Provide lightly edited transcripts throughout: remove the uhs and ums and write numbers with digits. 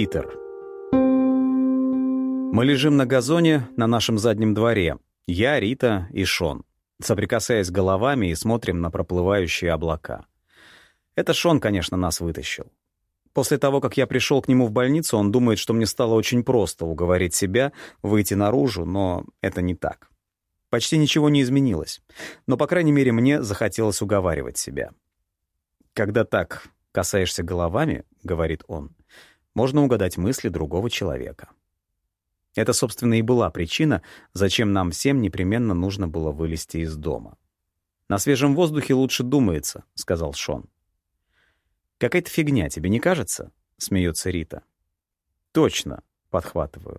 Питер. Мы лежим на газоне на нашем заднем дворе. Я, Рита и Шон, соприкасаясь головами и смотрим на проплывающие облака. Это Шон, конечно, нас вытащил. После того, как я пришел к нему в больницу, он думает, что мне стало очень просто уговорить себя выйти наружу, но это не так. Почти ничего не изменилось. Но, по крайней мере, мне захотелось уговаривать себя. «Когда так касаешься головами, — говорит он, — можно угадать мысли другого человека». Это, собственно, и была причина, зачем нам всем непременно нужно было вылезти из дома. «На свежем воздухе лучше думается», — сказал Шон. «Какая-то фигня, тебе не кажется?» — смеется Рита. «Точно», — подхватываю.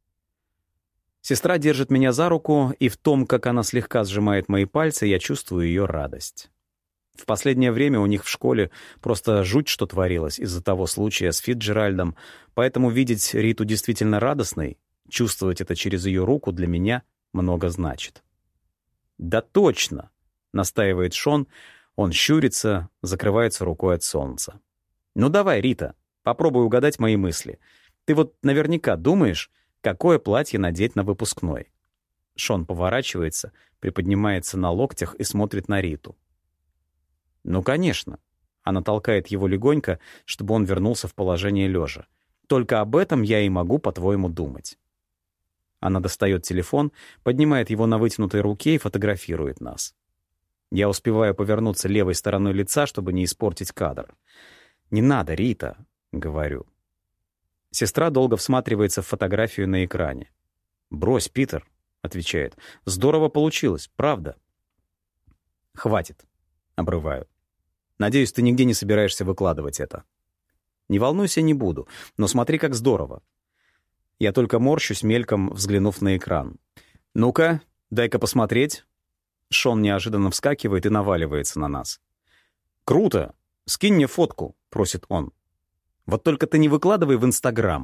Сестра держит меня за руку, и в том, как она слегка сжимает мои пальцы, я чувствую ее радость. В последнее время у них в школе просто жуть, что творилось из-за того случая с Фитджеральдом, поэтому видеть Риту действительно радостной, чувствовать это через ее руку для меня много значит. «Да точно!» — настаивает Шон. Он щурится, закрывается рукой от солнца. «Ну давай, Рита, попробуй угадать мои мысли. Ты вот наверняка думаешь, какое платье надеть на выпускной?» Шон поворачивается, приподнимается на локтях и смотрит на Риту. «Ну, конечно». Она толкает его легонько, чтобы он вернулся в положение лежа. «Только об этом я и могу, по-твоему, думать». Она достает телефон, поднимает его на вытянутой руке и фотографирует нас. Я успеваю повернуться левой стороной лица, чтобы не испортить кадр. «Не надо, Рита», — говорю. Сестра долго всматривается в фотографию на экране. «Брось, Питер», — отвечает. «Здорово получилось, правда». «Хватит», — обрываю. «Надеюсь, ты нигде не собираешься выкладывать это». «Не волнуйся, не буду, но смотри, как здорово». Я только морщусь, мельком взглянув на экран. «Ну-ка, дай-ка посмотреть». Шон неожиданно вскакивает и наваливается на нас. «Круто! Скинь мне фотку», — просит он. «Вот только ты не выкладывай в Инстаграм».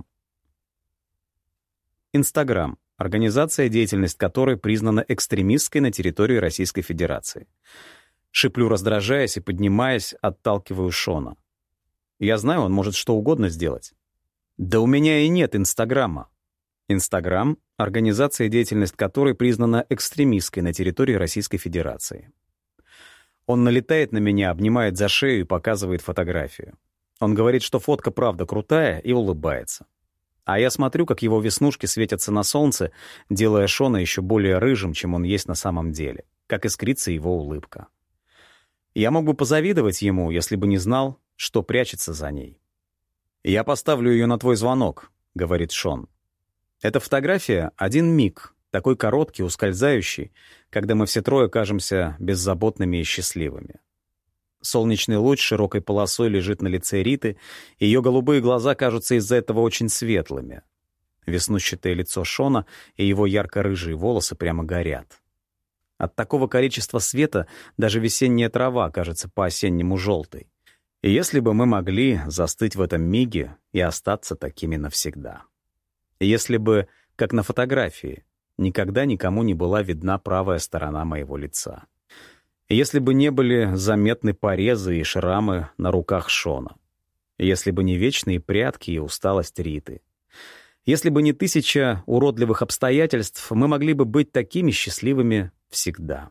Инстаграм — организация, деятельность которой признана экстремистской на территории Российской Федерации. Шиплю, раздражаясь и поднимаясь, отталкиваю Шона. Я знаю, он может что угодно сделать. «Да у меня и нет Инстаграма». Инстаграм — организация, деятельность которой признана экстремистской на территории Российской Федерации. Он налетает на меня, обнимает за шею и показывает фотографию. Он говорит, что фотка правда крутая, и улыбается. А я смотрю, как его веснушки светятся на солнце, делая Шона еще более рыжим, чем он есть на самом деле, как искрится его улыбка. Я мог бы позавидовать ему, если бы не знал, что прячется за ней. «Я поставлю ее на твой звонок», — говорит Шон. Эта фотография — один миг, такой короткий, ускользающий, когда мы все трое кажемся беззаботными и счастливыми. Солнечный луч широкой полосой лежит на лице Риты, и ее голубые глаза кажутся из-за этого очень светлыми. Веснущатое лицо Шона и его ярко-рыжие волосы прямо горят. От такого количества света даже весенняя трава кажется по-осеннему желтой. И если бы мы могли застыть в этом миге и остаться такими навсегда. Если бы, как на фотографии, никогда никому не была видна правая сторона моего лица. Если бы не были заметны порезы и шрамы на руках Шона. Если бы не вечные прятки и усталость Риты. Если бы не 1000 уродливых обстоятельств, мы могли бы быть такими счастливыми всегда.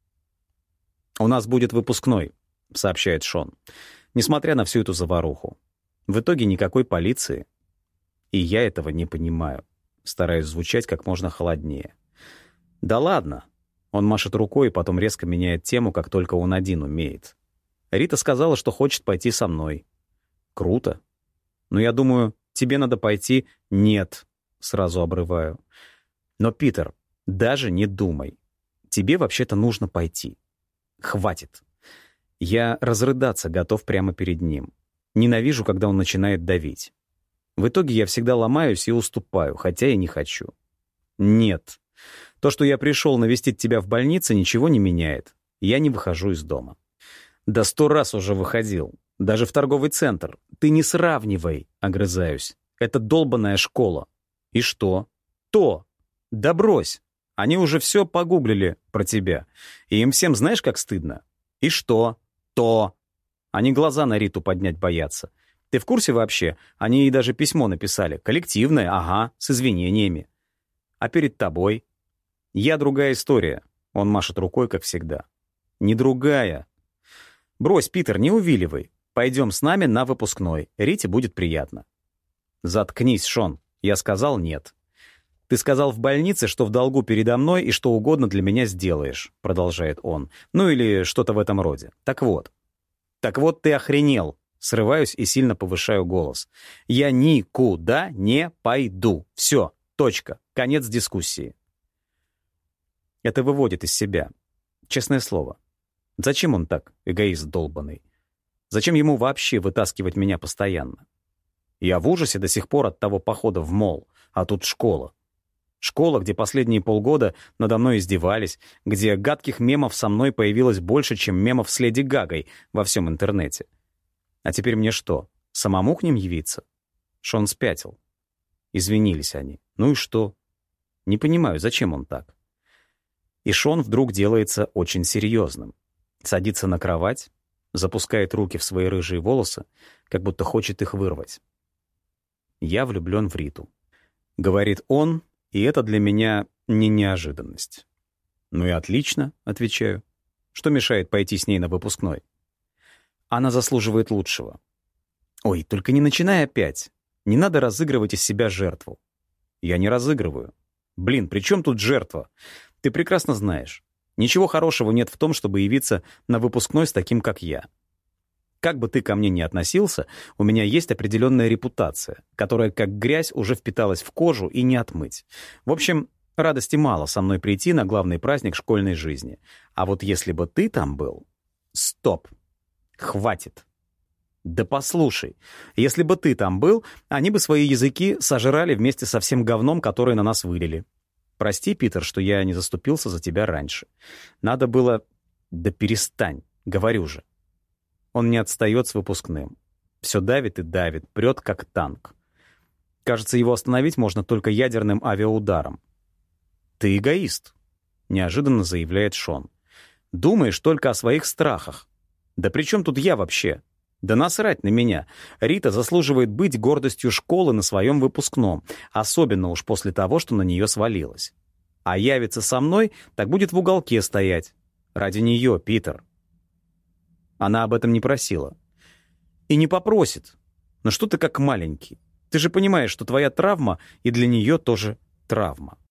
«У нас будет выпускной», — сообщает Шон. Несмотря на всю эту заваруху. В итоге никакой полиции. И я этого не понимаю. Стараюсь звучать как можно холоднее. «Да ладно!» Он машет рукой и потом резко меняет тему, как только он один умеет. «Рита сказала, что хочет пойти со мной». «Круто. Но я думаю, тебе надо пойти». «Нет», — сразу обрываю. «Но, Питер, даже не думай. Тебе вообще-то нужно пойти. Хватит». Я разрыдаться готов прямо перед ним. Ненавижу, когда он начинает давить. В итоге я всегда ломаюсь и уступаю, хотя и не хочу. «Нет. То, что я пришел навестить тебя в больнице, ничего не меняет. Я не выхожу из дома». «Да 100 раз уже выходил. Даже в торговый центр. Ты не сравнивай», — огрызаюсь. «Это долбаная школа». «И что?» «То! Да брось! Они уже все погуглили про тебя. И им всем знаешь, как стыдно?» «И что?» «То!» Они глаза на Риту поднять боятся. Ты в курсе вообще? Они ей даже письмо написали. Коллективное, ага, с извинениями. А перед тобой? Я другая история. Он машет рукой, как всегда. Не другая. Брось, Питер, не увиливай. Пойдем с нами на выпускной. Рите будет приятно. Заткнись, Шон. Я сказал нет. Ты сказал в больнице, что в долгу передо мной и что угодно для меня сделаешь, продолжает он. Ну или что-то в этом роде. Так вот, ты охренел. Срываюсь и сильно повышаю голос. Я никуда не пойду. Все, точка. Конец дискуссии. Это выводит из себя. Честное слово. Зачем он так, эгоист долбанный? Зачем ему вообще вытаскивать меня постоянно? Я в ужасе до сих пор от того похода в молл, а тут школа. Школа, где последние полгода надо мной издевались, где гадких мемов со мной появилось больше, чем мемов с Леди Гагой во всем интернете. А теперь мне что, самому к ним явиться? Шон спятил. Извинились они. Ну и что? Не понимаю, зачем он так? И Шон вдруг делается очень серьезным. Садится на кровать, запускает руки в свои рыжие волосы, как будто хочет их вырвать. «Я влюблен в Риту», — говорит он, и это для меня не неожиданность. «Ну и отлично», — отвечаю. «Что мешает пойти с ней на выпускной?» «Она заслуживает лучшего». «Ой, только не начинай опять. Не надо разыгрывать из себя жертву». «Я не разыгрываю». «Блин, при чем тут жертва? Ты прекрасно знаешь. Ничего хорошего нет в том, чтобы явиться на выпускной с таким, как я. Как бы ты ко мне ни относился, у меня есть определенная репутация, которая как грязь уже впиталась в кожу и не отмыть. В общем, радости мало со мной прийти на главный праздник школьной жизни. А вот если бы ты там был... Стоп. Хватит. Да послушай, если бы ты там был, они бы свои языки сожрали вместе со всем говном, которое на нас вылили. Прости, Питер, что я не заступился за тебя раньше. Надо было... Да перестань, говорю же. Он не отстает с выпускным. Все давит и давит, прет как танк. Кажется, его остановить можно только ядерным авиаударом. «Ты эгоист», — неожиданно заявляет Шон. «Думаешь только о своих страхах. Да при чем тут я вообще? Да насрать на меня. Рита заслуживает быть гордостью школы на своем выпускном, особенно уж после того, что на нее свалилось. А явится со мной, так будет в уголке стоять. Ради нее, Питер». Она об этом не просила. И не попросит. Но что ты как маленький? Ты же понимаешь, что твоя травма и для нее тоже травма.